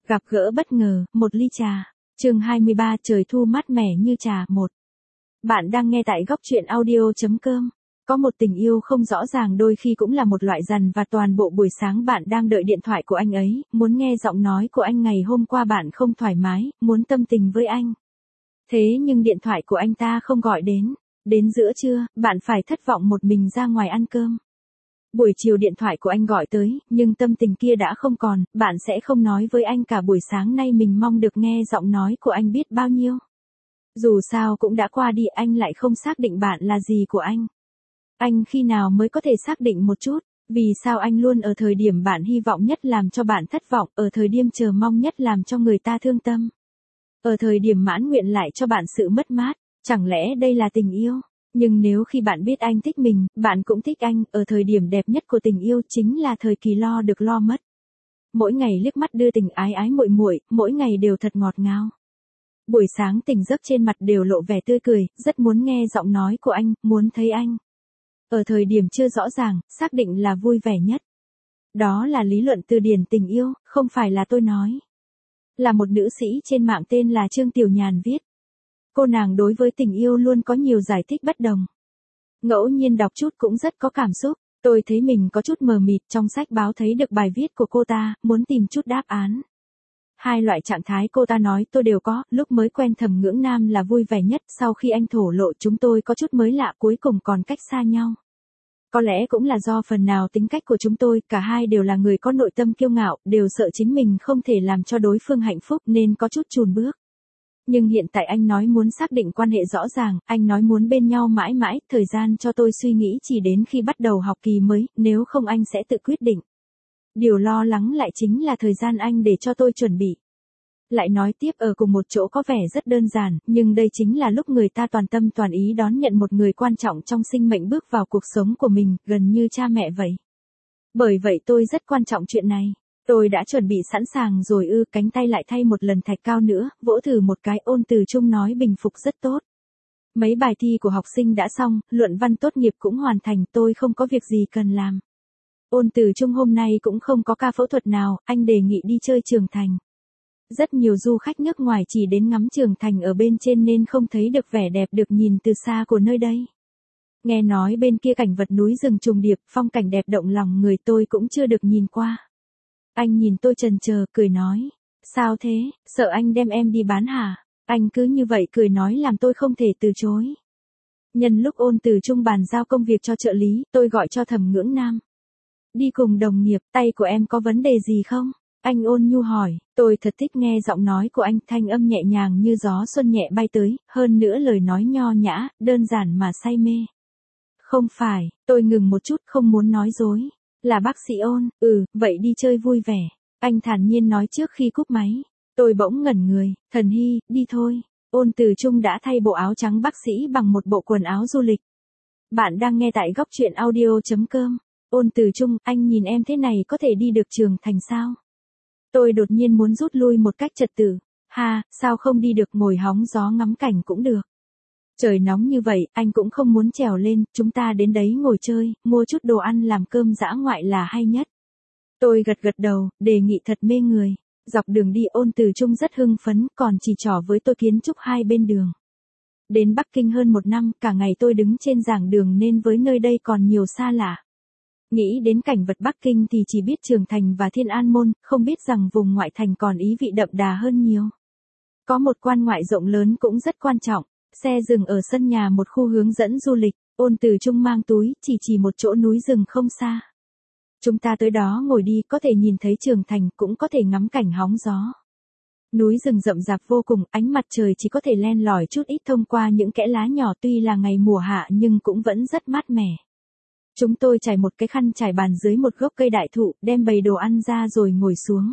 Gặp gỡ bất ngờ, một ly trà. Chương 23, trời thu mát mẻ như trà. 1. Bạn đang nghe tại góc truyện audio.com. Có một tình yêu không rõ ràng đôi khi cũng là một loại dằn vặt. Toàn bộ buổi sáng bạn đang đợi điện thoại của anh ấy, muốn nghe giọng nói của anh. Ngày hôm qua bạn không thoải mái, muốn tâm tình với anh. Thế nhưng điện thoại của anh ta không gọi đến. Đến giữa trưa, bạn phải thất vọng một mình ra ngoài ăn cơm. Buổi chiều điện thoại của anh gọi tới, nhưng tâm tình kia đã không còn, bạn sẽ không nói với anh cả buổi sáng nay mình mong được nghe giọng nói của anh biết bao nhiêu. Dù sao cũng đã qua đi, anh lại không xác định bạn là gì của anh. Anh khi nào mới có thể xác định một chút, vì sao anh luôn ở thời điểm bạn hy vọng nhất làm cho bạn thất vọng, ở thời điểm chờ mong nhất làm cho người ta thương tâm. Ở thời điểm mãn nguyện lại cho bạn sự mất mát, chẳng lẽ đây là tình yêu? Nhưng nếu khi bạn biết anh thích mình, bạn cũng thích anh, ở thời điểm đẹp nhất của tình yêu chính là thời kỳ lo được lo mất. Mỗi ngày liếc mắt đưa tình ái ái muội muội, mỗi ngày đều thật ngọt ngào. Buổi sáng tỉnh giấc trên mặt đều lộ vẻ tươi cười, rất muốn nghe giọng nói của anh, muốn thấy anh. Ở thời điểm chưa rõ ràng, xác định là vui vẻ nhất. Đó là lý luận từ điển tình yêu, không phải là tôi nói. Là một nữ sĩ trên mạng tên là Trương Tiểu Nhàn viết. Cô nàng đối với tình yêu luôn có nhiều giải thích bất đồng. Ngẫu nhiên đọc chút cũng rất có cảm xúc, tôi thấy mình có chút mờ mịt, trong sách báo thấy được bài viết của cô ta, muốn tìm chút đáp án. Hai loại trạng thái cô ta nói tôi đều có, lúc mới quen Thẩm Ngưỡng Nam là vui vẻ nhất, sau khi anh thổ lộ chúng tôi có chút mới lạ, cuối cùng còn cách xa nhau. Có lẽ cũng là do phần nào tính cách của chúng tôi, cả hai đều là người có nội tâm kiêu ngạo, đều sợ chính mình không thể làm cho đối phương hạnh phúc nên có chút chùn bước. Nhưng hiện tại anh nói muốn xác định quan hệ rõ ràng, anh nói muốn bên nhau mãi mãi, thời gian cho tôi suy nghĩ chỉ đến khi bắt đầu học kỳ mới, nếu không anh sẽ tự quyết định. Điều lo lắng lại chính là thời gian anh để cho tôi chuẩn bị. Lại nói tiếp ở cùng một chỗ có vẻ rất đơn giản, nhưng đây chính là lúc người ta toàn tâm toàn ý đón nhận một người quan trọng trong sinh mệnh bước vào cuộc sống của mình, gần như cha mẹ vậy. Bởi vậy tôi rất quan trọng chuyện này. Tôi đã chuẩn bị sẵn sàng rồi cánh tay lại thay một lần thạch cao nữa, vỗ thử một cái. Ôn Từ Chung nói bình phục rất tốt. Mấy bài thi của học sinh đã xong, luận văn tốt nghiệp cũng hoàn thành, tôi không có việc gì cần làm. Ôn Từ Chung hôm nay cũng không có ca phẫu thuật nào, anh đề nghị đi chơi Trường Thành. Rất nhiều du khách nước ngoài chỉ đến ngắm Trường Thành ở bên trên nên không thấy được vẻ đẹp được nhìn từ xa của nơi đây. Nghe nói bên kia cảnh vật núi rừng trùng điệp, phong cảnh đẹp động lòng người, tôi cũng chưa được nhìn qua. Anh nhìn tôi chần chờ, cười nói. Sao thế, sợ anh đem em đi bán hả? Anh cứ như vậy cười nói làm tôi không thể từ chối. Nhân lúc Ôn Từ Chung bàn giao công việc cho trợ lý, tôi gọi cho Thẩm Ngưỡng Nam. Đi cùng đồng nghiệp, tay của em có vấn đề gì không? Anh ôn nhu hỏi, tôi thật thích nghe giọng nói của anh, thanh âm nhẹ nhàng như gió xuân nhẹ bay tới, hơn nữa lời nói nho nhã, đơn giản mà say mê. Không phải, tôi ngừng một chút, không muốn nói dối. Là bác sĩ Ôn, vậy đi chơi vui vẻ. Anh thản nhiên nói trước khi cúp máy. Tôi bỗng ngẩn người, Thần Hy, đi thôi. Ôn Từ Chung đã thay bộ áo trắng bác sĩ bằng một bộ quần áo du lịch. Bạn đang nghe tại góc truyện audio.com. Ôn Từ Chung, anh nhìn em thế này có thể đi được Trường Thành sao? Tôi đột nhiên muốn rút lui một cách trật tự. Sao không đi được, ngồi hóng gió ngắm cảnh cũng được. Trời nóng như vậy, anh cũng không muốn trèo lên, chúng ta đến đấy ngồi chơi, mua chút đồ ăn làm cơm dã ngoại là hay nhất. Tôi gật gật đầu, đề nghị thật mê người. Dọc đường đi Ôn Từ Chung rất hưng phấn, còn chỉ trỏ với tôi kiến trúc hai bên đường. Đến Bắc Kinh hơn 1 năm, cả ngày tôi đứng trên giảng đường nên với nơi đây còn nhiều xa lạ. Nghĩ đến cảnh vật Bắc Kinh thì chỉ biết Trường Thành và Thiên An Môn, không biết rằng vùng ngoại thành còn ý vị đậm đà hơn nhiều. Có một quan ngoại rộng lớn cũng rất quan trọng. Xe dừng ở sân nhà một khu hướng dẫn du lịch, Ôn Từ Chung mang túi, chỉ một chỗ núi rừng không xa. Chúng ta tới đó ngồi đi, có thể nhìn thấy Trường Thành, cũng có thể ngắm cảnh hóng gió. Núi rừng rậm rạp vô cùng, ánh mặt trời chỉ có thể len lỏi chút ít thông qua những kẽ lá nhỏ, tuy là ngày mùa hạ nhưng cũng vẫn rất mát mẻ. Chúng tôi trải một cái khăn trải bàn dưới một gốc cây đại thụ, đem bày đồ ăn ra rồi ngồi xuống.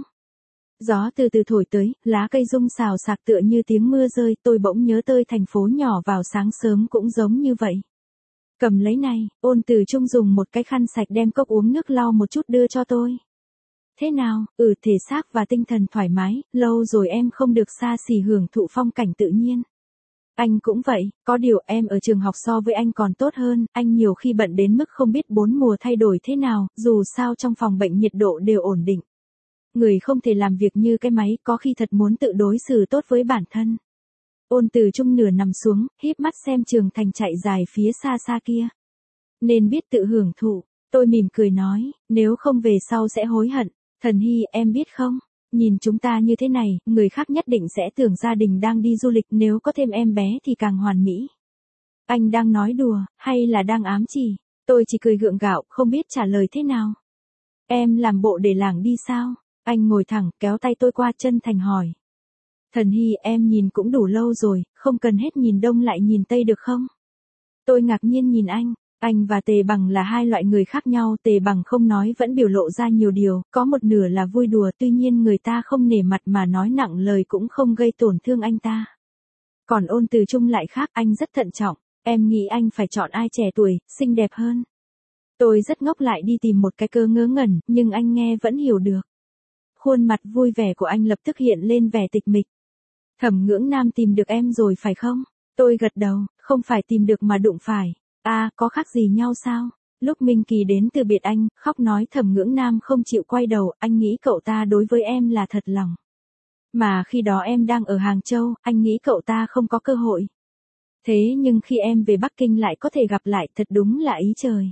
Gió từ từ thổi tới, lá cây rung xào xạc tựa như tiếng mưa rơi, tôi bỗng nhớ tới thành phố nhỏ vào sáng sớm cũng giống như vậy. Cầm lấy này, Ôn Từ Chung dùng một cái khăn sạch đem cốc uống nước lau một chút đưa cho tôi. Thế nào, thể xác và tinh thần thoải mái, lâu rồi em không được xa xỉ hưởng thụ phong cảnh tự nhiên. Anh cũng vậy, có điều em ở trường học so với anh còn tốt hơn, anh nhiều khi bận đến mức không biết 4 mùa thay đổi thế nào, dù sao trong phòng bệnh nhiệt độ đều ổn định. Người không thể làm việc như cái máy, có khi thật muốn tự đối xử tốt với bản thân. Ôn Từ Trung nửa nằm xuống, híp mắt xem trường thành chạy dài phía xa xa kia. Nên biết tự hưởng thụ, tôi mỉm cười nói, nếu không về sau sẽ hối hận. Thần Hy, em biết không, nhìn chúng ta như thế này, người khác nhất định sẽ tưởng gia đình đang đi du lịch, nếu có thêm em bé thì càng hoàn mỹ. Anh đang nói đùa, hay là đang ám chỉ? Tôi chỉ cười gượng gạo, không biết trả lời thế nào. Em làm bộ để lảng đi sao? Anh ngồi thẳng, kéo tay tôi qua, chân thành hỏi. Thần Hy, em nhìn cũng đủ lâu rồi, không cần hết nhìn đông lại nhìn tây được không? Tôi ngạc nhiên nhìn anh và Tề Bằng là hai loại người khác nhau, Tề Bằng không nói vẫn biểu lộ ra nhiều điều, có một nửa là vui đùa, tuy nhiên người ta không nể mặt mà nói nặng lời cũng không gây tổn thương anh ta. Còn Ôn Từ Trung lại khác, anh rất thận trọng, em nghĩ anh phải chọn ai trẻ tuổi, xinh đẹp hơn. Tôi rất ngốc lại đi tìm một cái cơ ngớ ngẩn, nhưng anh nghe vẫn hiểu được. Khuôn mặt vui vẻ của anh lập tức hiện lên vẻ tịch mịch. Thẩm Ngưỡng Nam tìm được em rồi phải không? Tôi gật đầu, không phải tìm được mà đụng phải. À, có khác gì nhau sao? Lúc Minh Kỳ đến từ biệt anh, khóc nói Thẩm Ngưỡng Nam không chịu quay đầu, anh nghĩ cậu ta đối với em là thật lòng. Mà khi đó em đang ở Hàng Châu, anh nghĩ cậu ta không có cơ hội. Thế nhưng khi em về Bắc Kinh lại có thể gặp lại, thật đúng là ý trời.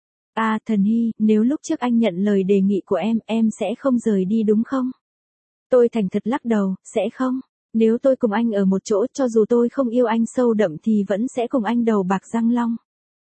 À, Thần Hy, nếu lúc trước anh nhận lời đề nghị của em sẽ không rời đi đúng không? Tôi thành thật lắc đầu, sẽ không. Nếu tôi cùng anh ở một chỗ, cho dù tôi không yêu anh sâu đậm thì vẫn sẽ cùng anh đầu bạc răng long.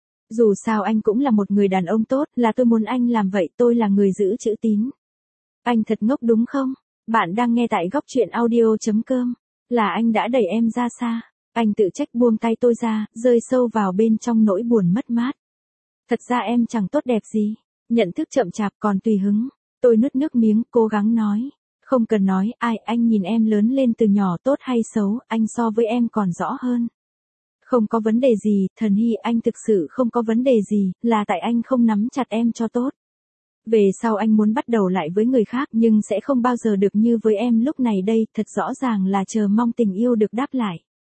Dù sao anh cũng là một người đàn ông tốt, là tôi muốn anh làm vậy, tôi là người giữ chữ tín. Anh thật ngốc đúng không? Bạn đang nghe tại góc truyện audio.com. Là anh đã đẩy em ra xa. Anh tự trách, buông tay tôi ra, rơi sâu vào bên trong nỗi buồn mất mát. Thật ra em chẳng tốt đẹp gì. Nhận thức chậm chạp còn tùy hứng. Tôi nuốt nước miếng, cố gắng nói. Không cần nói, anh nhìn em lớn lên từ nhỏ tốt hay xấu, anh so với em còn rõ hơn. Không có vấn đề gì, Thần Hy, anh thực sự không có vấn đề gì, là tại anh không nắm chặt em cho tốt. Về sau anh muốn bắt đầu lại với người khác nhưng sẽ không bao giờ được như với em lúc này đây, thật rõ ràng là chờ mong tình yêu được đáp lại.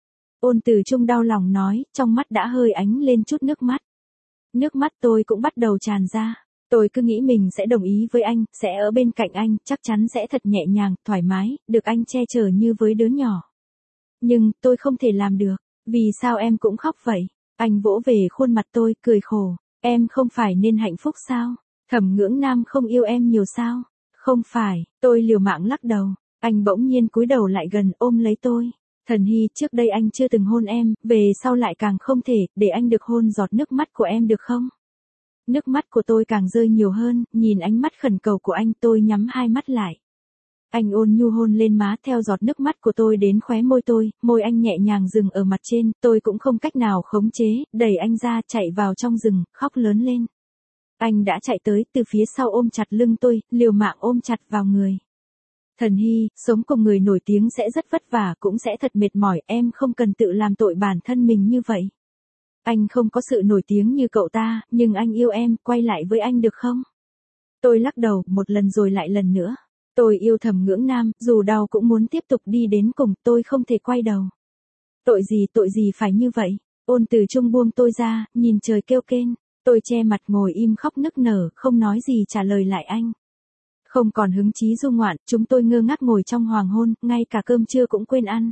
Ôn Từ Trung đau lòng nói, trong mắt đã hơi ánh lên chút nước mắt. Nước mắt tôi cũng bắt đầu tràn ra. Tôi cứ nghĩ mình sẽ đồng ý với anh, sẽ ở bên cạnh anh, chắc chắn sẽ thật nhẹ nhàng, thoải mái, được anh che chở như với đứa nhỏ. Nhưng, tôi không thể làm được. Vì sao em cũng khóc vậy? Anh vỗ về khuôn mặt tôi, cười khổ. Em không phải nên hạnh phúc sao? Thẩm Ngưỡng Nam không yêu em nhiều sao? Không phải, tôi liều mạng lắc đầu. Anh bỗng nhiên cúi đầu lại gần, ôm lấy tôi. Thần Hy, trước đây anh chưa từng hôn em, về sau lại càng không thể, để anh được hôn giọt nước mắt của em được không? Nước mắt của tôi càng rơi nhiều hơn, nhìn ánh mắt khẩn cầu của anh, tôi nhắm hai mắt lại. Anh ôn nhu hôn lên má, theo giọt nước mắt của tôi đến khóe môi tôi, môi anh nhẹ nhàng dừng ở mặt trên, tôi cũng không cách nào khống chế, đẩy anh ra, chạy vào trong rừng, khóc lớn lên. Anh đã chạy tới, từ phía sau ôm chặt lưng tôi, liều mạng ôm chặt vào người. Thần Hy, sống cùng người nổi tiếng sẽ rất vất vả, cũng sẽ thật mệt mỏi, em không cần tự làm tội bản thân mình như vậy. Anh không có sự nổi tiếng như cậu ta, nhưng anh yêu em, quay lại với anh được không? Tôi lắc đầu, một lần rồi lại lần nữa. Tôi yêu Thẩm Ngưỡng Nam, dù đau cũng muốn tiếp tục đi đến cùng, tôi không thể quay đầu. Tội gì phải như vậy? Ôn Từ Trung buông tôi ra, nhìn trời kêu kên. Tôi che mặt ngồi im khóc nức nở, không nói gì trả lời lại anh. Không còn hứng chí du ngoạn, chúng tôi ngơ ngác ngồi trong hoàng hôn, ngay cả cơm trưa cũng quên ăn.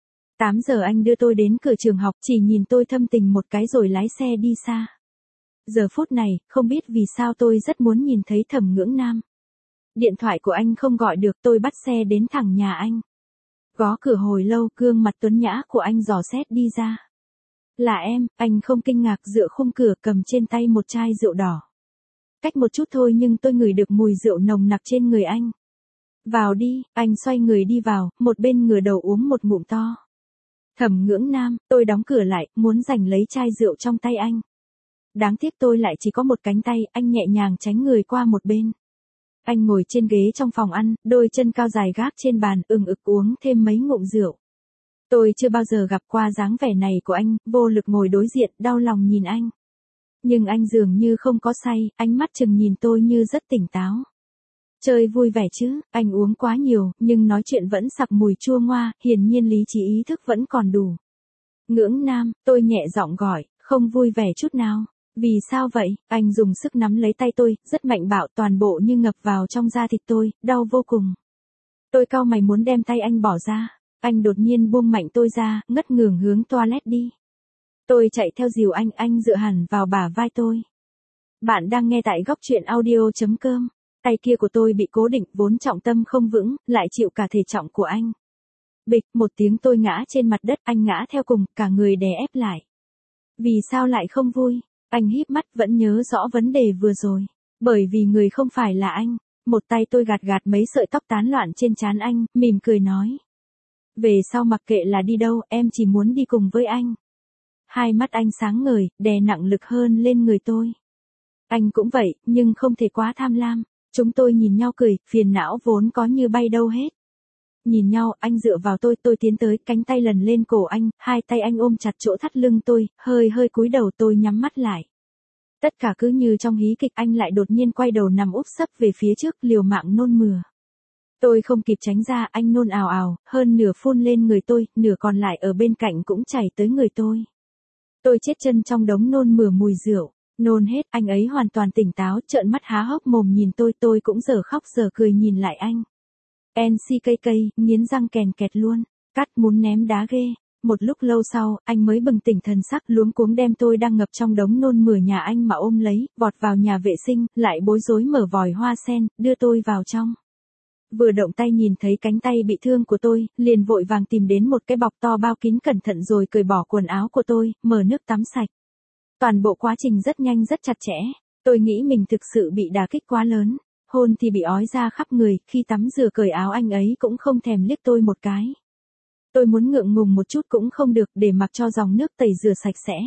8 giờ anh đưa tôi đến cửa trường học, chỉ nhìn tôi thâm tình một cái rồi lái xe đi xa. Giờ phút này, không biết vì sao tôi rất muốn nhìn thấy Thẩm Ngưỡng Nam. Điện thoại của anh không gọi được, tôi bắt xe đến thẳng nhà anh. Gõ cửa hồi lâu, gương mặt tuấn nhã của anh dò xét đi ra. Là em, anh không kinh ngạc, dựa khung cửa, cầm trên tay một chai rượu đỏ. Cách một chút thôi nhưng tôi ngửi được mùi rượu nồng nặc trên người anh. Vào đi, anh xoay người đi vào, một bên ngửa đầu uống một ngụm to. Thẩm Ngưỡng Nam, tôi đóng cửa lại, muốn giành lấy chai rượu trong tay anh. Đáng tiếc tôi lại chỉ có một cánh tay, anh nhẹ nhàng tránh người qua một bên. Anh ngồi trên ghế trong phòng ăn, đôi chân cao dài gác trên bàn, ực uống thêm mấy ngụm rượu. Tôi chưa bao giờ gặp qua dáng vẻ này của anh, vô lực ngồi đối diện, đau lòng nhìn anh. Nhưng anh dường như không có say, ánh mắt chừng nhìn tôi như rất tỉnh táo. Chơi vui vẻ chứ, anh uống quá nhiều, nhưng nói chuyện vẫn sặc mùi chua ngoa, hiển nhiên lý trí ý thức vẫn còn đủ. Ngưỡng Nam, tôi nhẹ giọng gọi, không vui vẻ chút nào. Vì sao vậy? Anh dùng sức nắm lấy tay tôi, rất mạnh bạo, toàn bộ như ngập vào trong da thịt tôi, đau vô cùng. Tôi cau mày muốn đem tay anh bỏ ra. Anh đột nhiên buông mạnh tôi ra, ngất ngưởng hướng toilet đi. Tôi chạy theo dìu anh dựa hẳn vào bả vai tôi. Bạn đang nghe tại góc truyện audio.com. Tay kia của tôi bị cố định, vốn trọng tâm không vững, lại chịu cả thể trọng của anh. Bịch, một tiếng tôi ngã trên mặt đất, anh ngã theo cùng, cả người đè ép lại. Vì sao lại không vui? Anh híp mắt vẫn nhớ rõ vấn đề vừa rồi. Bởi vì người không phải là anh. Một tay tôi gạt gạt mấy sợi tóc tán loạn trên trán anh, mỉm cười nói. Về sau mặc kệ là đi đâu, em chỉ muốn đi cùng với anh. Hai mắt anh sáng ngời, đè nặng lực hơn lên người tôi. Anh cũng vậy, nhưng không thể quá tham lam. Chúng tôi nhìn nhau cười, phiền não vốn có như bay đâu hết. Nhìn nhau, anh dựa vào tôi tiến tới, cánh tay lần lên cổ anh, hai tay anh ôm chặt chỗ thắt lưng tôi, hơi cúi đầu tôi nhắm mắt lại. Tất cả cứ như trong hí kịch, anh lại đột nhiên quay đầu nằm úp sấp về phía trước, liều mạng nôn mửa. Tôi không kịp tránh ra, anh nôn ào ào, hơn nửa phun lên người tôi, nửa còn lại ở bên cạnh cũng chảy tới người tôi. Tôi chết chân trong đống nôn mửa mùi rượu, nôn hết, anh ấy hoàn toàn tỉnh táo, trợn mắt há hốc mồm nhìn tôi cũng giờ khóc giờ cười nhìn lại anh. NCKK, nghiến răng kèn kẹt luôn, cắt muốn ném đá ghê. Một lúc lâu sau, anh mới bừng tỉnh thần sắc, luống cuống đem tôi đang ngập trong đống nôn mửa nhà anh mà ôm lấy, vọt vào nhà vệ sinh, lại bối rối mở vòi hoa sen, đưa tôi vào trong. Vừa động tay nhìn thấy cánh tay bị thương của tôi, liền vội vàng tìm đến một cái bọc to bao kín cẩn thận rồi cởi bỏ quần áo của tôi, mở nước tắm sạch. Toàn bộ quá trình rất nhanh rất chặt chẽ, tôi nghĩ mình thực sự bị đả kích quá lớn. Hôn thì bị ói ra khắp người, khi tắm rửa cởi áo anh ấy cũng không thèm liếc tôi một cái. Tôi muốn ngượng ngùng một chút cũng không được để mặc cho dòng nước tẩy rửa sạch sẽ.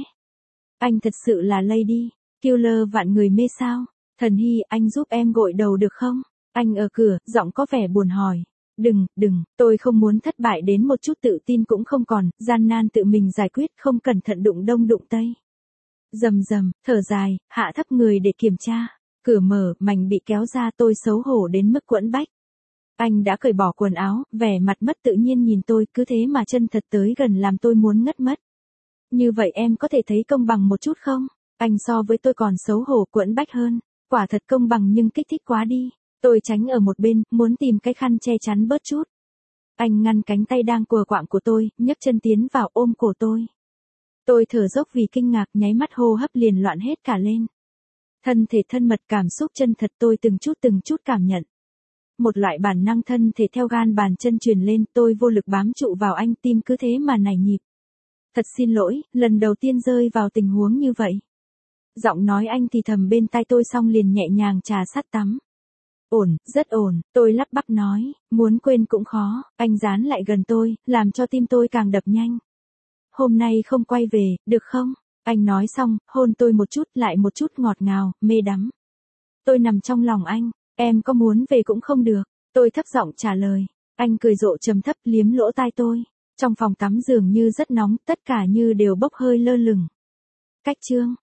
Anh thật sự là lady, killer vạn người mê sao. Thần Hy, anh giúp em gội đầu được không? Anh ở cửa, giọng có vẻ buồn hỏi. Đừng, tôi không muốn thất bại đến một chút tự tin cũng không còn, gian nan tự mình giải quyết, không cẩn thận đụng đông đụng tây. Rầm, thở dài, hạ thấp người để kiểm tra. Cửa mở, mảnh bị kéo ra, tôi xấu hổ đến mức quẫn bách. Anh đã cởi bỏ quần áo, vẻ mặt mất tự nhiên nhìn tôi, cứ thế mà chân thật tới gần làm tôi muốn ngất mất. Như vậy em có thể thấy công bằng một chút không? Anh so với tôi còn xấu hổ quẫn bách hơn. Quả thật công bằng nhưng kích thích quá đi. Tôi tránh ở một bên, muốn tìm cái khăn che chắn bớt chút. Anh ngăn cánh tay đang quờ quạng của tôi, nhấc chân tiến vào ôm cổ tôi. Tôi thở dốc vì kinh ngạc, nháy mắt hô hấp liền loạn hết cả lên. Thân thể thân mật cảm xúc chân thật tôi từng chút cảm nhận. Một loại bản năng thân thể theo gan bàn chân truyền lên, tôi vô lực bám trụ vào anh, tim cứ thế mà nảy nhịp. Thật xin lỗi, lần đầu tiên rơi vào tình huống như vậy. Giọng nói anh thì thầm bên tai tôi xong liền nhẹ nhàng trà sát tắm. Ổn, rất ổn, tôi lắp bắp nói, muốn quên cũng khó, anh dán lại gần tôi, làm cho tim tôi càng đập nhanh. Hôm nay không quay về, được không? Anh nói xong, hôn tôi một chút lại một chút ngọt ngào, mê đắm. Tôi nằm trong lòng anh, em có muốn về cũng không được. Tôi thấp giọng trả lời. Anh cười rộ trầm thấp liếm lỗ tai tôi. Trong phòng tắm dường như rất nóng, tất cả như đều bốc hơi lơ lửng. Cách chương.